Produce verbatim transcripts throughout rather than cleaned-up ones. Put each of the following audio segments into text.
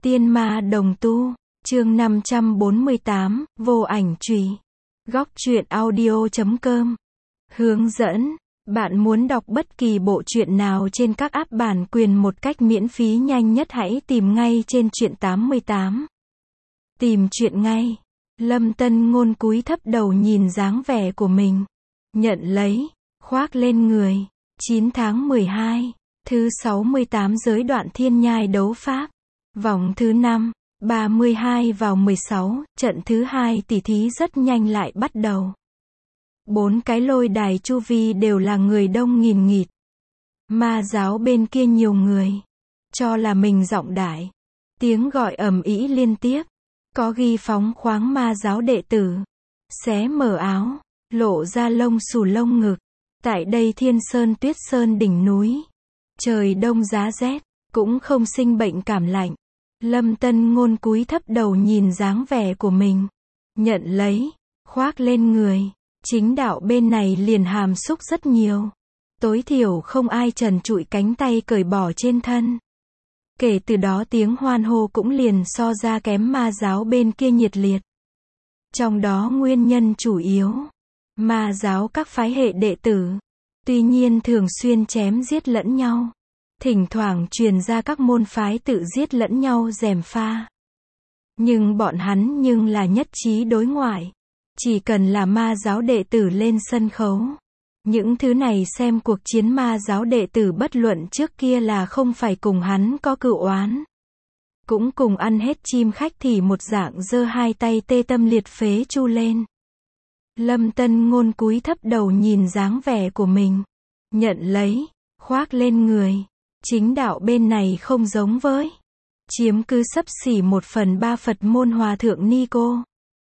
Tiên ma đồng tu, chương năm trăm bốn mươi tám, vô ảnh chùy. Góc truyện audio chấm com. Hướng dẫn, bạn muốn đọc bất kỳ bộ truyện nào trên các app bản quyền một cách miễn phí nhanh nhất hãy tìm ngay trên truyện tám mươi tám. Tìm truyện ngay. Lâm Tân Ngôn cúi thấp đầu nhìn dáng vẻ của mình. Nhận lấy, khoác lên người. chín tháng mười hai, thứ sáu mươi tám giới đoạn thiên nhai đấu pháp. Vòng thứ năm, ba mươi hai vào mười sáu, trận thứ hai tỷ thí rất nhanh lại bắt đầu. Bốn cái lôi đài chu vi đều là người đông nghìn nghịt. Ma giáo bên kia nhiều người, cho là mình giọng đại. Tiếng gọi ầm ĩ liên tiếp. Có ghi phóng khoáng ma giáo đệ tử. Xé mở áo, lộ ra lông xù lông ngực. Tại đây thiên sơn tuyết sơn đỉnh núi. Trời đông giá rét, cũng không sinh bệnh cảm lạnh. Lâm Tân Ngôn cúi thấp đầu nhìn dáng vẻ của mình. Nhận lấy, khoác lên người. Chính đạo bên này liền hàm xúc rất nhiều. Tối thiểu không ai trần trụi cánh tay cởi bỏ trên thân. Kể từ đó tiếng hoan hô cũng liền so ra kém ma giáo bên kia nhiệt liệt. Trong đó nguyên nhân chủ yếu, ma giáo các phái hệ đệ tử, tuy nhiên thường xuyên chém giết lẫn nhau. Thỉnh thoảng truyền ra các môn phái tự giết lẫn nhau gièm pha. Nhưng bọn hắn nhưng là nhất trí đối ngoại. Chỉ cần là ma giáo đệ tử lên sân khấu. Những thứ này xem cuộc chiến ma giáo đệ tử bất luận trước kia là không phải cùng hắn có cựu oán. Cũng cùng ăn hết chim khách thì một dạng giơ hai tay tê tâm liệt phế chu lên. Lâm Tân Ngôn cúi thấp đầu nhìn dáng vẻ của mình. Nhận lấy, khoác lên người. Chính đạo bên này không giống với. Chiếm cứ xấp xỉ một phần ba Phật môn hòa thượng ni cô.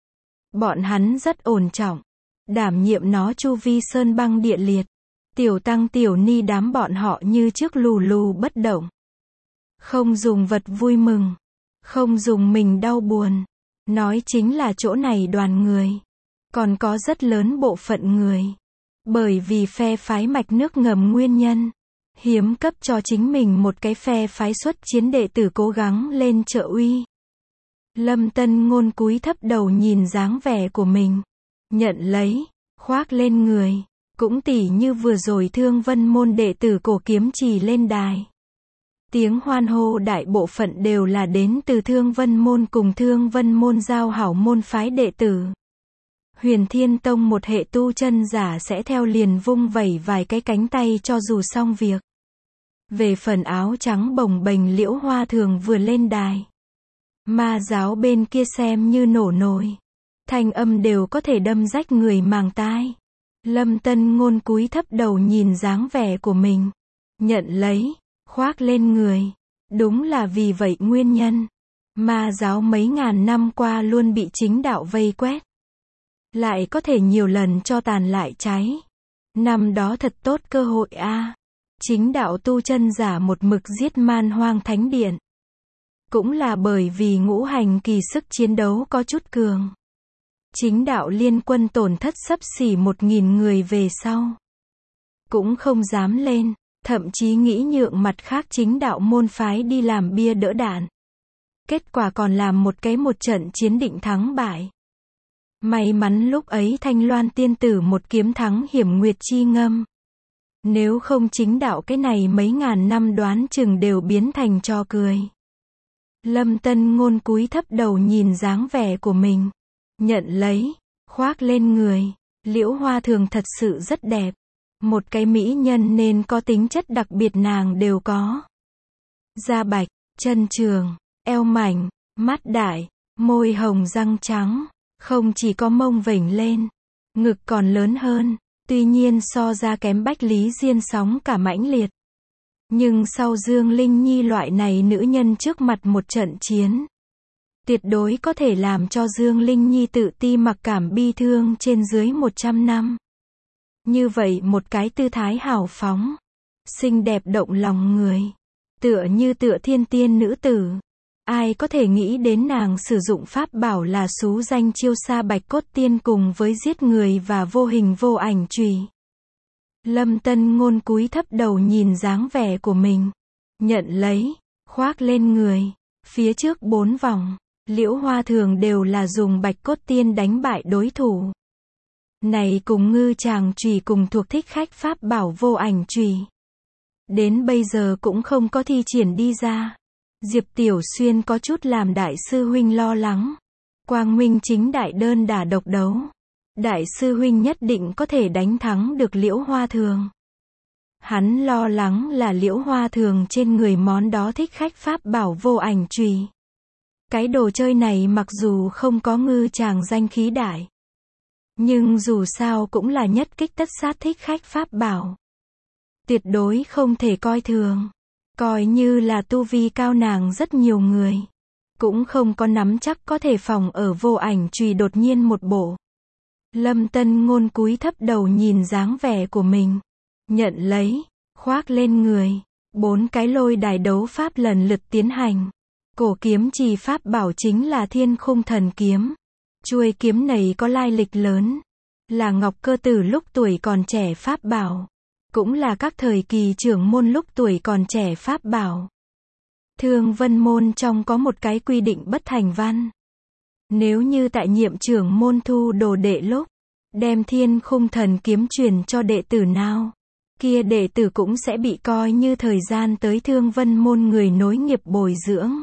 Bọn hắn rất ổn trọng. Đảm nhiệm nó chu vi sơn băng địa liệt. Tiểu tăng tiểu ni đám bọn họ như trước lù lù bất động. Không dùng vật vui mừng. Không dùng mình đau buồn. Nói chính là chỗ này đoàn người. Còn có rất lớn bộ phận người. Bởi vì phe phái mạch nước ngầm nguyên nhân. Hiếm cấp cho chính mình một cái phe phái xuất chiến đệ tử cố gắng lên trợ uy. Lâm Tân Ngôn cúi thấp đầu nhìn dáng vẻ của mình. Nhận lấy, khoác lên người. Cũng tỉ như vừa rồi Thương Vân môn đệ tử cổ kiếm trì lên đài. Tiếng hoan hô đại bộ phận đều là đến từ Thương Vân môn cùng Thương Vân môn giao hảo môn phái đệ tử. Huyền Thiên Tông một hệ tu chân giả sẽ theo liền vung vẩy vài cái cánh tay cho dù xong việc. Về phần áo trắng bồng bềnh Liễu Hoa Thường vừa lên đài. Ma giáo bên kia xem như nổ nồi. Thanh âm đều có thể đâm rách người màng tai. Lâm Tân Ngôn cúi thấp đầu nhìn dáng vẻ của mình. Nhận lấy, khoác lên người. Đúng là vì vậy nguyên nhân. Ma giáo mấy ngàn năm qua luôn bị chính đạo vây quét. Lại có thể nhiều lần cho tàn lại cháy. Năm đó thật tốt cơ hội a. À. Chính đạo tu chân giả một mực giết man hoang thánh điện. Cũng là bởi vì ngũ hành kỳ sức chiến đấu có chút cường. Chính đạo liên quân tổn thất xấp xỉ một nghìn người về sau. Cũng không dám lên, thậm chí nghĩ nhượng mặt khác chính đạo môn phái đi làm bia đỡ đạn. Kết quả còn làm một cái một trận chiến định thắng bại. May mắn lúc ấy Thanh Loan tiên tử một kiếm thắng Hiểm Nguyệt chi ngâm. Nếu không chính đạo cái này mấy ngàn năm đoán chừng đều biến thành trò cười. Lâm Tân Ngôn cúi thấp đầu nhìn dáng vẻ của mình. Nhận lấy, khoác lên người. Liễu Hoa Thường thật sự rất đẹp. Một cái mỹ nhân nên có tính chất đặc biệt nàng đều có. Da bạch, chân trường, eo mảnh, mắt đại, môi hồng răng trắng. Không chỉ có mông vểnh lên, ngực còn lớn hơn. Tuy nhiên so ra kém Bách Lý Diên sóng cả mãnh liệt. Nhưng sau Dương Linh Nhi loại này nữ nhân trước mặt một trận chiến. Tuyệt đối có thể làm cho Dương Linh Nhi tự ti mặc cảm bi thương trên dưới một trăm năm. Như vậy một cái tư thái hào phóng. Xinh đẹp động lòng người. Tựa như tựa thiên tiên nữ tử. Ai có thể nghĩ đến nàng sử dụng pháp bảo là xú danh chiêu sa bạch cốt tiên cùng với giết người và vô hình vô ảnh chùy. Lâm Tân Ngôn cúi thấp đầu nhìn dáng vẻ của mình. Nhận lấy, khoác lên người. Phía trước bốn vòng, Liễu Hoa Thường đều là dùng bạch cốt tiên đánh bại đối thủ. Này cùng ngư tràng chùy cùng thuộc thích khách pháp bảo vô ảnh chùy. Đến bây giờ cũng không có thi triển đi ra. Diệp Tiểu Xuyên có chút làm đại sư huynh lo lắng. Quang Minh chính đại đơn đả độc đấu. Đại sư huynh nhất định có thể đánh thắng được Liễu Hoa Thường. Hắn lo lắng là Liễu Hoa Thường trên người món đó thích khách pháp bảo vô ảnh chùy. Cái đồ chơi này mặc dù không có ngư tràng danh khí đại, nhưng dù sao cũng là nhất kích tất sát thích khách pháp bảo. Tuyệt đối không thể coi thường. Coi như là tu vi cao nàng rất nhiều người, cũng không có nắm chắc có thể phòng ở vô ảnh chùy đột nhiên một bộ. Lâm Tân Ngôn cúi thấp đầu nhìn dáng vẻ của mình. Nhận lấy, khoác lên người. Bốn cái lôi đài đấu pháp lần lượt tiến hành. Cổ kiếm trì pháp bảo chính là Thiên Khung Thần Kiếm. Chuôi kiếm này có lai lịch lớn. Là Ngọc Cơ Tử lúc tuổi còn trẻ pháp bảo. Cũng là các thời kỳ trưởng môn lúc tuổi còn trẻ pháp bảo. Thương Vân môn trong có một cái quy định bất thành văn. Nếu như tại nhiệm trưởng môn thu đồ đệ lúc, đem Thiên Khung Thần Kiếm truyền cho đệ tử nào, kia đệ tử cũng sẽ bị coi như thời gian tới Thương Vân môn người nối nghiệp bồi dưỡng.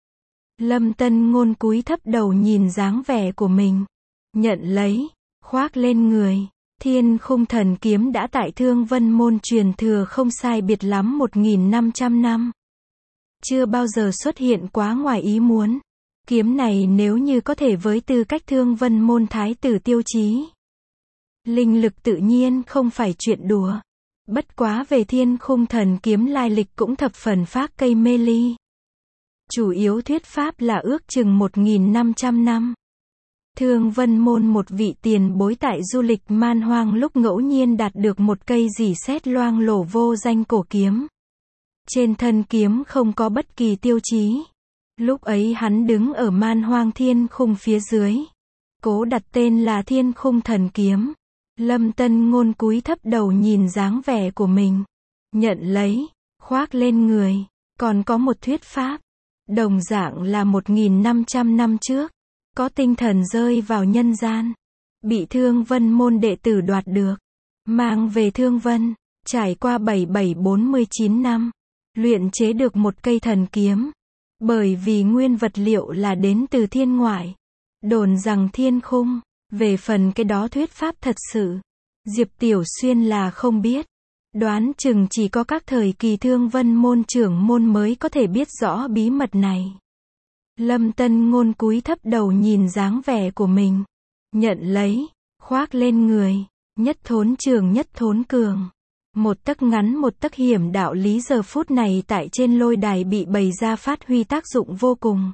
Lâm Tân Ngôn cúi thấp đầu nhìn dáng vẻ của mình. Nhận lấy, khoác lên người. Thiên Khung Thần Kiếm đã tại Thương Vân môn truyền thừa không sai biệt lắm một nghìn năm trăm năm. Chưa bao giờ xuất hiện quá ngoài ý muốn. Kiếm này nếu như có thể với tư cách Thương Vân môn thái tử tiêu chí, linh lực tự nhiên không phải chuyện đùa. Bất quá về Thiên Khung Thần Kiếm lai lịch cũng thập phần phác cây mê ly. Chủ yếu thuyết pháp là ước chừng một nghìn năm trăm năm. Thương Vân môn một vị tiền bối tại du lịch man hoang lúc ngẫu nhiên đạt được một cây rỉ sét loang lổ vô danh cổ kiếm. Trên thân kiếm không có bất kỳ tiêu chí. Lúc ấy hắn đứng ở man hoang thiên khung phía dưới. Cố đặt tên là Thiên Khung Thần Kiếm. Lâm Tân Ngôn cúi thấp đầu nhìn dáng vẻ của mình. Nhận lấy, khoác lên người. Còn có một thuyết pháp. Đồng dạng là một nghìn năm trăm năm trước. Có tinh thần rơi vào nhân gian. Bị Thương Vân môn đệ tử đoạt được. Mang về Thương Vân. Trải qua bảy bảy bốn mươi chín năm. Luyện chế được một cây thần kiếm. Bởi vì nguyên vật liệu là đến từ thiên ngoại. Đồn rằng thiên khung. Về phần cái đó thuyết pháp thật sự, Diệp Tiểu Xuyên là không biết. Đoán chừng chỉ có các thời kỳ Thương Vân môn trưởng môn mới có thể biết rõ bí mật này. Lâm Tân Ngôn cúi thấp đầu nhìn dáng vẻ của mình. Nhận lấy, khoác lên người. Nhất thốn trường nhất thốn cường. Một tấc ngắn một tấc hiểm đạo lý giờ phút này tại trên lôi đài bị bày ra phát huy tác dụng vô cùng.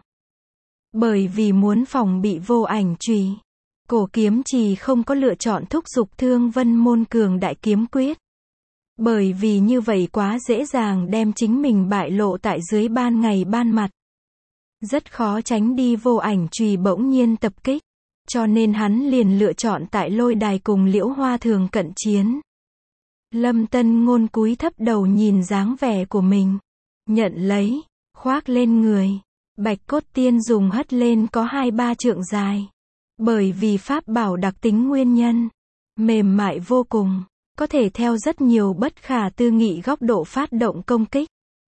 Bởi vì muốn phòng bị vô ảnh chùy, cổ kiếm trì không có lựa chọn thúc giục Thương Vân môn cường đại kiếm quyết. Bởi vì như vậy quá dễ dàng đem chính mình bại lộ tại dưới ban ngày ban mặt. Rất khó tránh đi vô ảnh chùy bỗng nhiên tập kích. Cho nên hắn liền lựa chọn tại lôi đài cùng Liễu Hoa Thường cận chiến. Lâm Tân Ngôn cúi thấp đầu nhìn dáng vẻ của mình. Nhận lấy, khoác lên người. Bạch cốt tiên dùng hất lên có hai ba trượng dài. Bởi vì pháp bảo đặc tính nguyên nhân. Mềm mại vô cùng. Có thể theo rất nhiều bất khả tư nghị góc độ phát động công kích.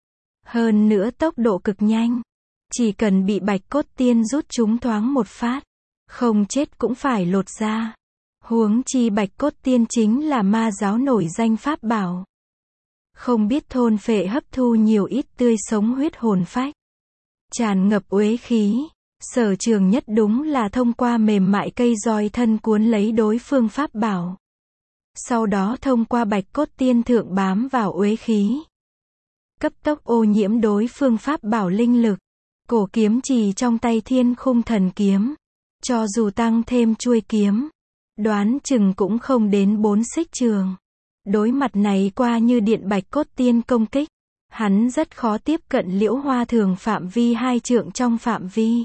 Hơn nữa tốc độ cực nhanh. Chỉ cần bị bạch cốt tiên rút chúng thoáng một phát. Không chết cũng phải lột ra. Huống chi bạch cốt tiên chính là ma giáo nổi danh pháp bảo. Không biết thôn phệ hấp thu nhiều ít tươi sống huyết hồn phách. Tràn ngập uế khí. Sở trường nhất đúng là thông qua mềm mại cây roi thân cuốn lấy đối phương pháp bảo. Sau đó thông qua bạch cốt tiên thượng bám vào uế khí. Cấp tốc ô nhiễm đối phương pháp bảo linh lực. Cổ kiếm trì trong tay Thiên Khung Thần Kiếm. Cho dù tăng thêm chuôi kiếm. Đoán chừng cũng không đến bốn xích trường. Đối mặt này qua như điện bạch cốt tiên công kích. Hắn rất khó tiếp cận Liễu Hoa Thường phạm vi hai trượng trong phạm vi.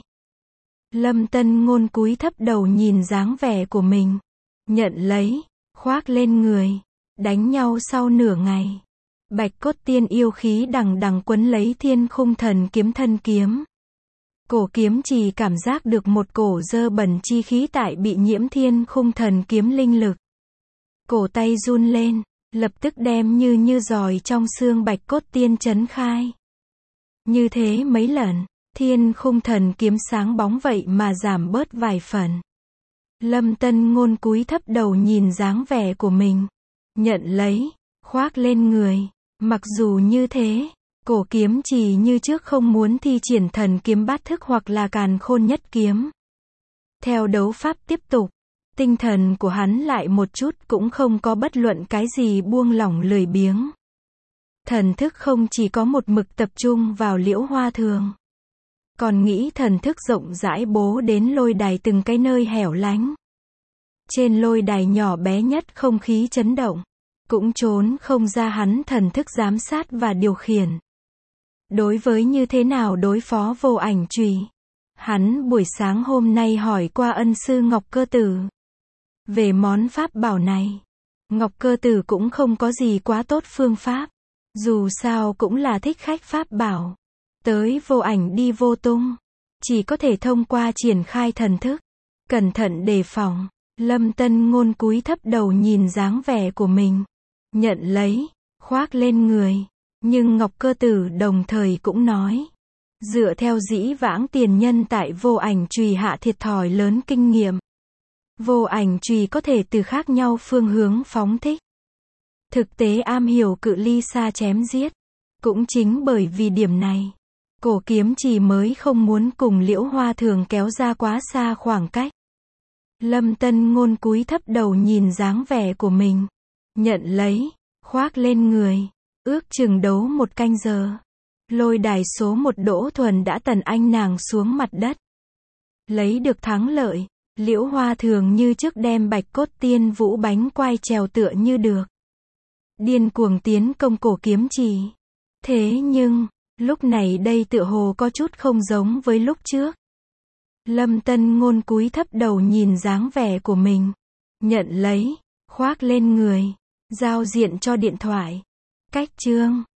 Lâm Tân Ngôn cúi thấp đầu nhìn dáng vẻ của mình. Nhận lấy, khoác lên người. Đánh nhau sau nửa ngày. Bạch cốt tiên yêu khí đằng đằng quấn lấy Thiên Khung Thần Kiếm thân kiếm. Cổ kiếm chỉ cảm giác được một cổ dơ bẩn chi khí tại bị nhiễm thiên khung thần kiếm linh lực. Cổ tay run lên, lập tức đem như như giòi trong xương bạch cốt tiên chấn khai. Như thế mấy lần, thiên khung thần kiếm sáng bóng vậy mà giảm bớt vài phần. Lâm Tân Ngôn cúi thấp đầu nhìn dáng vẻ của mình. Nhận lấy, khoác lên người. Mặc dù như thế, cổ kiếm chỉ như trước không muốn thi triển thần kiếm bát thức hoặc là càn khôn nhất kiếm. Theo đấu pháp tiếp tục, tinh thần của hắn lại một chút cũng không có bất luận cái gì buông lỏng lười biếng. Thần thức không chỉ có một mực tập trung vào Liễu Hoa Thường, còn nghĩ thần thức rộng rãi bố đến lôi đài từng cái nơi hẻo lánh. Trên lôi đài nhỏ bé nhất không khí chấn động, cũng trốn không ra hắn thần thức giám sát và điều khiển. Đối với như thế nào đối phó vô ảnh chùy, hắn buổi sáng hôm nay hỏi qua ân sư Ngọc Cơ Tử. Về món pháp bảo này, Ngọc Cơ Tử cũng không có gì quá tốt phương pháp. Dù sao cũng là thích khách pháp bảo. Tới vô ảnh đi vô tung. Chỉ có thể thông qua triển khai thần thức. Cẩn thận đề phòng. Lâm Tân Ngôn cúi thấp đầu nhìn dáng vẻ của mình. Nhận lấy, khoác lên người. Nhưng Ngọc Cơ Tử đồng thời cũng nói. Dựa theo dĩ vãng tiền nhân tại vô ảnh chùy hạ thiệt thòi lớn kinh nghiệm. Vô ảnh chùy có thể từ khác nhau phương hướng phóng thích. Thực tế am hiểu cự ly xa chém giết. Cũng chính bởi vì điểm này, cổ kiếm chỉ mới không muốn cùng Liễu Hoa Thường kéo ra quá xa khoảng cách. Lâm Tân Ngôn cúi thấp đầu nhìn dáng vẻ của mình. Nhận lấy, khoác lên người. Ước chừng đấu một canh giờ. Lôi đài số một Đỗ Thuần đã tần anh nàng xuống mặt đất. Lấy được thắng lợi, Liễu Hoa Thường như trước đem bạch cốt tiên vũ bánh quai trèo tựa như được. Điên cuồng tiến công cổ kiếm chỉ. Thế nhưng, lúc này đây tựa hồ có chút không giống với lúc trước. Lâm Tân Ngôn cúi thấp đầu nhìn dáng vẻ của mình. Nhận lấy, khoác lên người. Giao diện cho điện thoại. Cách chương